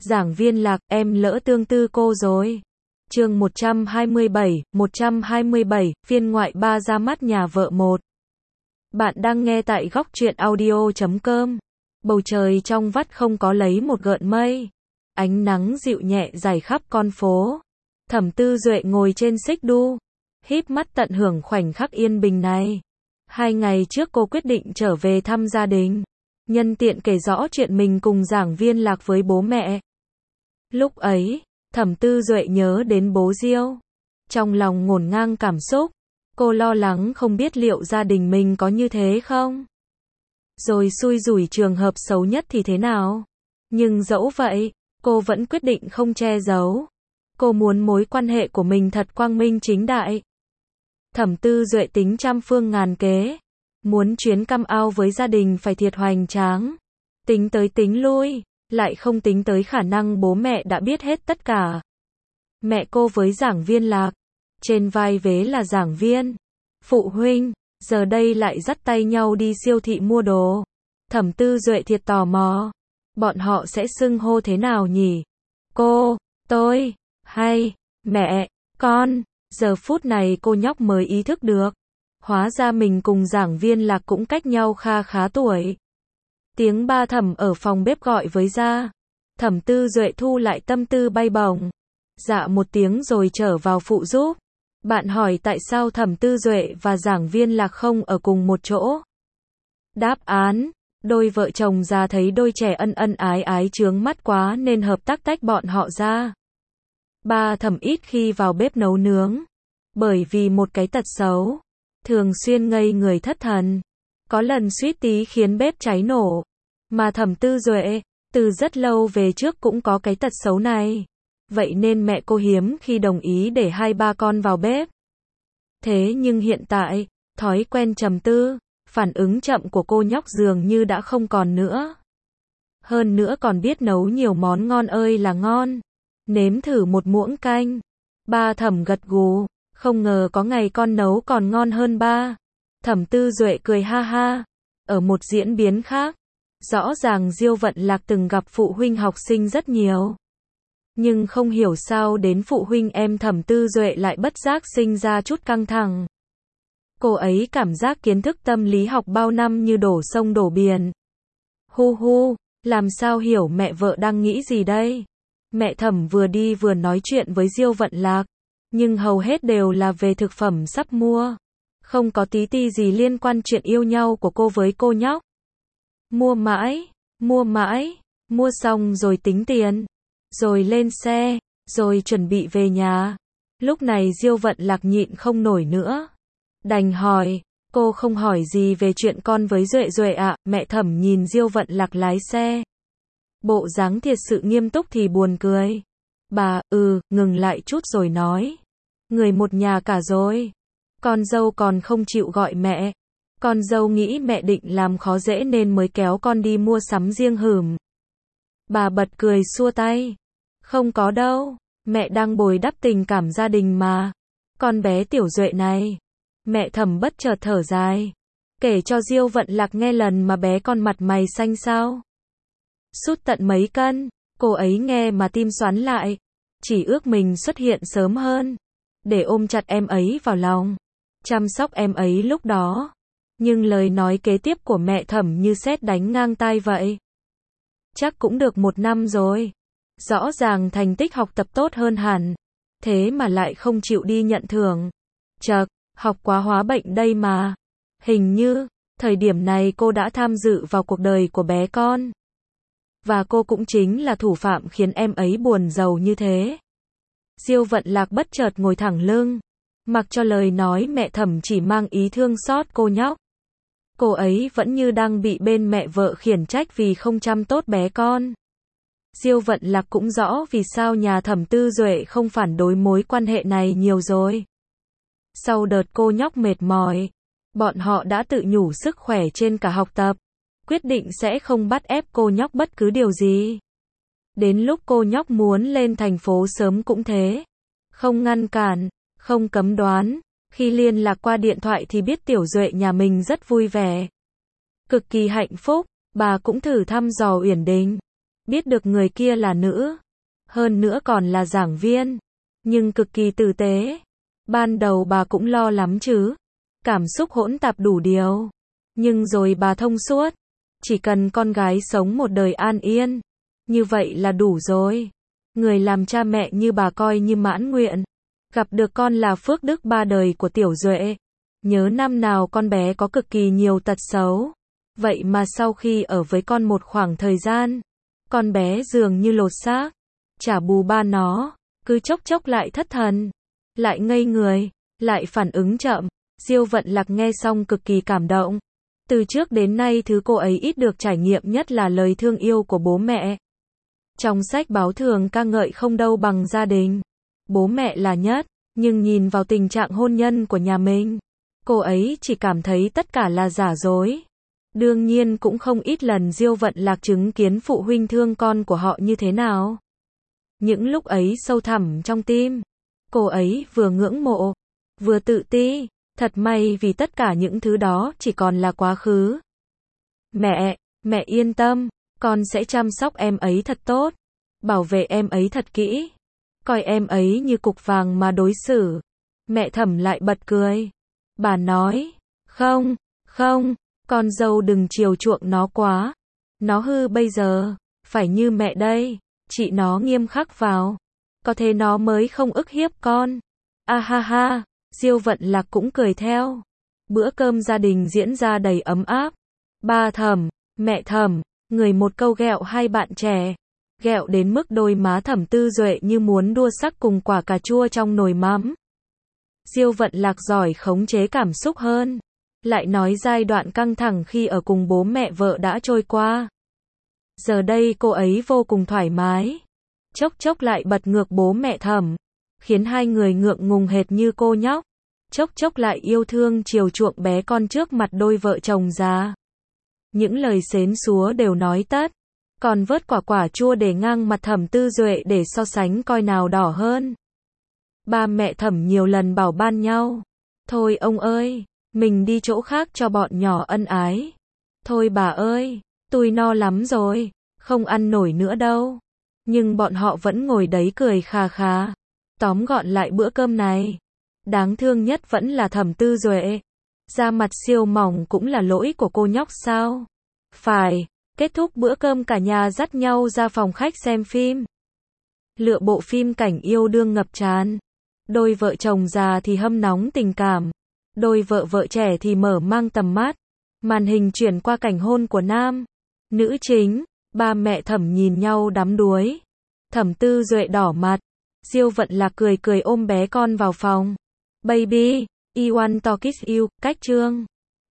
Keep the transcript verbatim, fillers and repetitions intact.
Giảng viên Lạc, em lỡ tương tư cô rồi. Chương một trăm hai mươi bảy, một trăm hai mươi bảy, phiên ngoại ba ra mắt nhà vợ một. Bạn đang nghe tại góc truyện audio chấm com. Bầu trời trong vắt không có lấy một gợn mây. Ánh nắng dịu nhẹ rải khắp con phố. Thẩm Tư Duệ ngồi trên xích đu, híp mắt tận hưởng khoảnh khắc yên bình này. Hai ngày trước cô quyết định trở về thăm gia đình. Nhân tiện kể rõ chuyện mình cùng giảng viên Lạc với bố mẹ. Lúc ấy, Thẩm Tư Duệ nhớ đến bố Diêu. Trong lòng ngổn ngang cảm xúc. Cô lo lắng không biết liệu gia đình mình có như thế không? Rồi xui rủi trường hợp xấu nhất thì thế nào? Nhưng dẫu vậy, cô vẫn quyết định không che giấu. Cô muốn mối quan hệ của mình thật quang minh chính đại. Thẩm Tư Duệ tính trăm phương ngàn kế. Muốn chuyến căm ao với gia đình phải thiệt hoành tráng. Tính tới tính lui, lại không tính tới khả năng bố mẹ đã biết hết tất cả. Mẹ cô với giảng viên Lạc, trên vai vế là giảng viên, phụ huynh, giờ đây lại dắt tay nhau đi siêu thị mua đồ. Thẩm Tư Duệ thiệt tò mò, bọn họ sẽ xưng hô thế nào nhỉ? Cô, tôi, hay, mẹ, con. Giờ phút này cô nhóc mới ý thức được. Hóa ra mình cùng giảng viên Lạc cũng cách nhau kha khá tuổi. Tiếng ba Thẩm ở phòng bếp gọi với ra. Thẩm Tư Duệ thu lại tâm tư bay bổng. Dạ một tiếng rồi trở vào phụ giúp. Bạn hỏi tại sao Thẩm Tư Duệ và giảng viên Lạc không ở cùng một chỗ? Đáp án, đôi vợ chồng già thấy đôi trẻ ân ân ái ái chướng mắt quá nên hợp tác tách bọn họ ra. Ba Thẩm ít khi vào bếp nấu nướng. Bởi vì một cái tật xấu. Thường xuyên ngây người thất thần. Có lần suýt tí khiến bếp cháy nổ. Mà Thẩm Tư Duệ, từ rất lâu về trước cũng có cái tật xấu này. Vậy nên mẹ cô hiếm khi đồng ý để hai ba con vào bếp. Thế nhưng hiện tại, thói quen trầm tư, phản ứng chậm của cô nhóc dường như đã không còn nữa. Hơn nữa còn biết nấu nhiều món ngon ơi là ngon. Nếm thử một muỗng canh. Ba Thẩm gật gù, không ngờ có ngày con nấu còn ngon hơn ba. Thẩm Tư Duệ cười ha ha. Ở một diễn biến khác, rõ ràng Diêu Vận Lạc từng gặp phụ huynh học sinh rất nhiều. Nhưng không hiểu sao đến phụ huynh em Thẩm Tư Duệ lại bất giác sinh ra chút căng thẳng. Cô ấy cảm giác kiến thức tâm lý học bao năm như đổ sông đổ biển. Hu hu, làm sao hiểu mẹ vợ đang nghĩ gì đây? Mẹ Thẩm vừa đi vừa nói chuyện với Diêu Vận Lạc, nhưng hầu hết đều là về thực phẩm sắp mua. Không có tí ti gì liên quan chuyện yêu nhau của cô với cô nhóc. Mua mãi, mua mãi, mua xong rồi tính tiền. Rồi lên xe, rồi chuẩn bị về nhà. Lúc này Diêu Vận Lạc nhịn không nổi nữa. Đành hỏi, cô không hỏi gì về chuyện con với Duệ Duệ ạ? Mẹ Thẩm nhìn Diêu Vận Lạc lái xe. Bộ dáng thiệt sự nghiêm túc thì buồn cười. Bà, ừ, ngừng lại chút rồi nói. Người một nhà cả rồi. Con dâu còn không chịu gọi mẹ. Con dâu nghĩ mẹ định làm khó dễ nên mới kéo con đi mua sắm riêng hửm. Bà bật cười xua tay. Không có đâu, mẹ đang bồi đắp tình cảm gia đình mà. Con bé Tiểu Duệ này. Mẹ Thẩm bất chợt thở dài. Kể cho Diêu Vận Lạc nghe lần mà bé con mặt mày xanh xao. Sút tận mấy cân, cô ấy nghe mà tim xoắn lại. Chỉ ước mình xuất hiện sớm hơn. Để ôm chặt em ấy vào lòng. Chăm sóc em ấy lúc đó. Nhưng lời nói kế tiếp của mẹ Thẩm như sét đánh ngang tai vậy. Chắc cũng được một năm rồi. Rõ ràng thành tích học tập tốt hơn hẳn. Thế mà lại không chịu đi nhận thưởng. Chậc, học quá hóa bệnh đây mà. Hình như, thời điểm này cô đã tham dự vào cuộc đời của bé con. Và cô cũng chính là thủ phạm khiến em ấy buồn rầu như thế. Diêu Vận Lạc bất chợt ngồi thẳng lưng. Mặc cho lời nói mẹ Thẩm chỉ mang ý thương xót cô nhóc. Cô ấy vẫn như đang bị bên mẹ vợ khiển trách vì không chăm tốt bé con. Diêu Vận Lạc cũng rõ vì sao nhà Thẩm Tư Duệ không phản đối mối quan hệ này nhiều rồi. Sau đợt cô nhóc mệt mỏi, bọn họ đã tự nhủ sức khỏe trên cả học tập. Quyết định sẽ không bắt ép cô nhóc bất cứ điều gì. Đến lúc cô nhóc muốn lên thành phố sớm cũng thế. Không ngăn cản, không cấm đoán. Khi liên lạc qua điện thoại thì biết Tiểu Duệ nhà mình rất vui vẻ. Cực kỳ hạnh phúc, bà cũng thử thăm dò Uyển Đình. Biết được người kia là nữ, hơn nữa còn là giảng viên, nhưng cực kỳ tử tế. Ban đầu bà cũng lo lắm chứ, cảm xúc hỗn tạp đủ điều, nhưng rồi bà thông suốt, chỉ cần con gái sống một đời an yên, như vậy là đủ rồi. Người làm cha mẹ như bà coi như mãn nguyện, gặp được con là phước đức ba đời của Tiểu Duệ. Nhớ năm nào con bé có cực kỳ nhiều tật xấu, vậy mà sau khi ở với con một khoảng thời gian, con bé dường như lột xác. Chả bù ba nó, cứ chốc chốc lại thất thần, lại ngây người, lại phản ứng chậm. Diêu Vận Lạc nghe xong cực kỳ cảm động. Từ trước đến nay thứ cô ấy ít được trải nghiệm nhất là lời thương yêu của bố mẹ. Trong sách báo thường ca ngợi không đâu bằng gia đình, bố mẹ là nhất, nhưng nhìn vào tình trạng hôn nhân của nhà mình, cô ấy chỉ cảm thấy tất cả là giả dối. Đương nhiên cũng không ít lần Diêu Vận Lạc chứng kiến phụ huynh thương con của họ như thế nào. Những lúc ấy sâu thẳm trong tim, cô ấy vừa ngưỡng mộ, vừa tự ti. Thật may vì tất cả những thứ đó chỉ còn là quá khứ. Mẹ, mẹ yên tâm, con sẽ chăm sóc em ấy thật tốt, bảo vệ em ấy thật kỹ, coi em ấy như cục vàng mà đối xử. Mẹ Thẩm lại bật cười. Bà nói, không, không, con dâu đừng chiều chuộng nó quá. Nó hư bây giờ, phải như mẹ đây, chị nó nghiêm khắc vào. Có thế nó mới không ức hiếp con. A ha ha. Diêu Vận Lạc cũng cười theo. Bữa cơm gia đình diễn ra đầy ấm áp. Ba Thẩm, mẹ Thẩm, người một câu ghẹo hai bạn trẻ. Ghẹo đến mức đôi má Thẩm Tư Duệ như muốn đua sắc cùng quả cà chua trong nồi mắm. Diêu Vận Lạc giỏi khống chế cảm xúc hơn. Lại nói giai đoạn căng thẳng khi ở cùng bố mẹ vợ đã trôi qua. Giờ đây cô ấy vô cùng thoải mái. Chốc chốc lại bật ngược bố mẹ Thẩm, khiến hai người ngượng ngùng hệt như cô nhóc. Chốc chốc lại yêu thương chiều chuộng bé con trước mặt đôi vợ chồng già. Những lời xến xúa đều nói tất, còn vớt quả quả chua để ngang mặt Thẩm Tư Duệ để so sánh coi nào đỏ hơn. Ba mẹ Thẩm nhiều lần bảo ban nhau, thôi ông ơi, mình đi chỗ khác cho bọn nhỏ ân ái. Thôi bà ơi, tôi no lắm rồi, không ăn nổi nữa đâu. Nhưng bọn họ vẫn ngồi đấy cười khà khà. Tóm gọn lại bữa cơm này, đáng thương nhất vẫn là Thẩm Tư Duệ. Da mặt siêu mỏng cũng là lỗi của cô nhóc sao? Phải. Kết thúc bữa cơm cả nhà dắt nhau ra phòng khách xem phim. Lựa bộ phim cảnh yêu đương ngập tràn. Đôi vợ chồng già thì hâm nóng tình cảm, đôi vợ vợ trẻ thì mở mang tầm mắt. Màn hình chuyển qua cảnh hôn của nam, nữ chính. Ba mẹ Thẩm nhìn nhau đắm đuối. Thẩm Tư Duệ đỏ mặt. Diêu Vận Lạc cười cười ôm bé con vào phòng. Baby, I want to kiss you. Cách chương